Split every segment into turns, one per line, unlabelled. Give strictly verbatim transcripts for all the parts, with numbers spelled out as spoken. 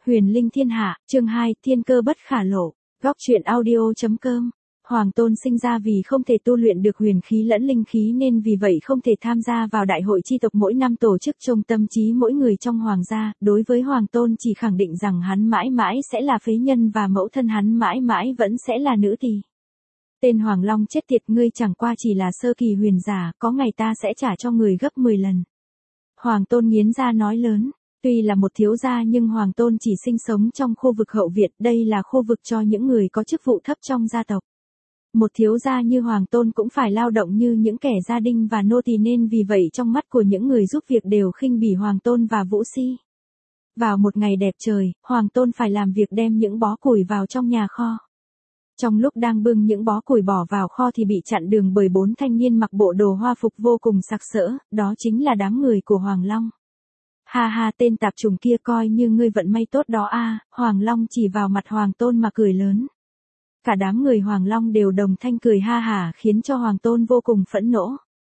Huyền linh thiên hạ, chương hai, thiên cơ bất khả lộ. Góc truyện audio.com. Hoàng Tôn sinh ra vì không thể tu luyện được huyền khí lẫn linh khí nên vì vậy không thể tham gia vào đại hội chi tộc mỗi năm tổ chức trong tâm trí mỗi người trong hoàng gia. Đối với Hoàng Tôn chỉ khẳng định rằng hắn mãi mãi sẽ là phế nhân và mẫu thân hắn mãi mãi vẫn sẽ là nữ tỳ. Tên Hoàng Long chết tiệt, ngươi chẳng qua chỉ là sơ kỳ huyền giả, có ngày ta sẽ trả cho người gấp mười lần. Hoàng Tôn nghiến ra nói lớn. Tuy là một thiếu gia nhưng Hoàng Tôn chỉ sinh sống trong khu vực hậu viện, đây là khu vực cho những người có chức vụ thấp trong gia tộc. Một thiếu gia như Hoàng Tôn cũng phải lao động như những kẻ gia đình và nô tỳ nên vì vậy trong mắt của những người giúp việc đều khinh bỉ Hoàng Tôn và Vũ Si. Vào một ngày đẹp trời, Hoàng Tôn phải làm việc đem những bó củi vào trong nhà kho. Trong lúc đang bưng những bó củi bỏ vào kho thì bị chặn đường bởi bốn thanh niên mặc bộ đồ hoa phục vô cùng sặc sỡ, đó chính là đám người của Hoàng Long. Ha ha, tên tạp chủng kia, coi như ngươi vận may tốt đó a, Hoàng Long chỉ vào mặt Hoàng Tôn mà cười lớn. Cả đám người Hoàng Long đều đồng thanh cười ha hả khiến cho Hoàng Tôn vô cùng phẫn nộ.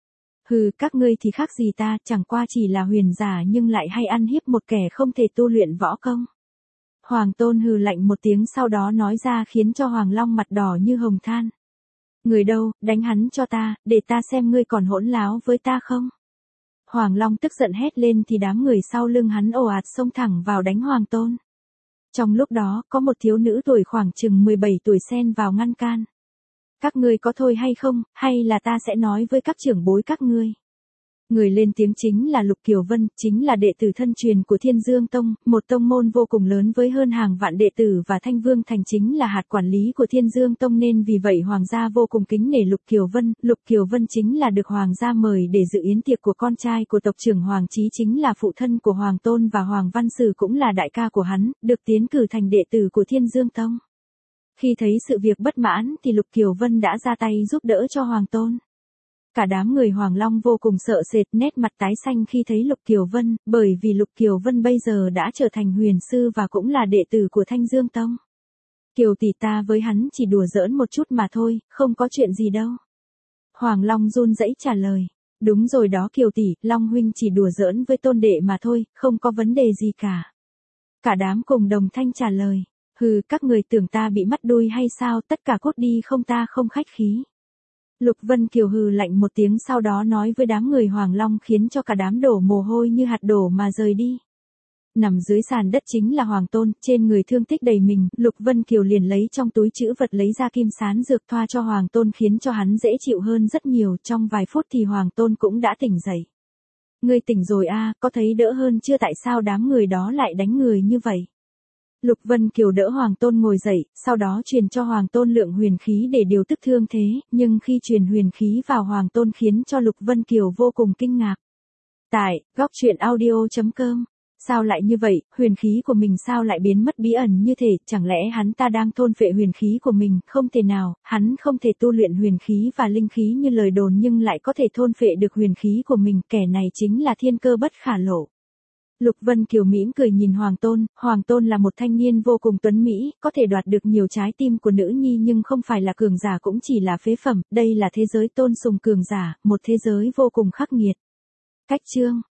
Hừ, các ngươi thì khác gì ta, chẳng qua chỉ là huyền giả nhưng lại hay ăn hiếp một kẻ không thể tu luyện võ công. Hoàng Tôn hừ lạnh một tiếng sau đó nói ra khiến cho Hoàng Long mặt đỏ như hồng than. Người đâu, đánh hắn cho ta, để ta xem ngươi còn hỗn láo với ta không. Hoàng Long tức giận hét lên thì đám người sau lưng hắn ồ ạt xông thẳng vào đánh Hoàng Tôn. Trong lúc đó, có một thiếu nữ tuổi khoảng chừng mười bảy tuổi xen vào ngăn can. Các ngươi có thôi hay không, hay là ta sẽ nói với các trưởng bối các ngươi. Người lên tiếng chính là Lục Kiều Vân, chính là đệ tử thân truyền của Thiên Dương Tông, một tông môn vô cùng lớn với hơn hàng vạn đệ tử và Thanh Vương Thành chính là hạt quản lý của Thiên Dương Tông nên vì vậy Hoàng gia vô cùng kính nể Lục Kiều Vân. Lục Kiều Vân chính là được Hoàng gia mời để dự yến tiệc của con trai của tộc trưởng Hoàng Chí chính là phụ thân của Hoàng Tôn và Hoàng Văn Sử cũng là đại ca của hắn, được tiến cử thành đệ tử của Thiên Dương Tông. Khi thấy sự việc bất mãn thì Lục Kiều Vân đã ra tay giúp đỡ cho Hoàng Tôn. Cả đám người Hoàng Long vô cùng sợ sệt, nét mặt tái xanh khi thấy Lục Kiều Vân, bởi vì Lục Kiều Vân bây giờ đã trở thành huyền sư và cũng là đệ tử của Thanh Dương Tông. Kiều tỷ, ta với hắn chỉ đùa giỡn một chút mà thôi, không có chuyện gì đâu. Hoàng Long run rẩy trả lời. Đúng rồi đó Kiều tỷ, Long huynh chỉ đùa giỡn với Tôn đệ mà thôi, không có vấn đề gì cả. Cả đám cùng đồng thanh trả lời. Hừ, các người tưởng ta bị mắt đuôi hay sao, tất cả cút đi không, ta không khách khí. Lục Vân Kiều hừ lạnh một tiếng sau đó nói với đám người Hoàng Long khiến cho cả đám đổ mồ hôi như hạt đổ mà rời đi. Nằm dưới sàn đất chính là Hoàng Tôn, trên người thương tích đầy mình, Lục Vân Kiều liền lấy trong túi trữ vật lấy ra kim sán dược thoa cho Hoàng Tôn khiến cho hắn dễ chịu hơn rất nhiều, trong vài phút thì Hoàng Tôn cũng đã tỉnh dậy. Ngươi tỉnh rồi a, có thấy đỡ hơn chưa, tại sao đám người đó lại đánh người như vậy? Lục Vân Kiều đỡ Hoàng Tôn ngồi dậy, sau đó truyền cho Hoàng Tôn lượng huyền khí để điều tức thương thế, nhưng khi truyền huyền khí vào Hoàng Tôn khiến cho Lục Vân Kiều vô cùng kinh ngạc. Tại, góc truyện audio.com, sao lại như vậy, huyền khí của mình sao lại biến mất bí ẩn như thế, chẳng lẽ hắn ta đang thôn phệ huyền khí của mình, không thể nào, hắn không thể tu luyện huyền khí và linh khí như lời đồn nhưng lại có thể thôn phệ được huyền khí của mình, kẻ này chính là thiên cơ bất khả lộ. Lục Vân Kiều mỉm cười nhìn Hoàng Tôn, Hoàng Tôn là một thanh niên vô cùng tuấn mỹ, có thể đoạt được nhiều trái tim của nữ nhi nhưng không phải là cường giả cũng chỉ là phế phẩm, đây là thế giới tôn sùng cường giả, một thế giới vô cùng khắc nghiệt. Cách chương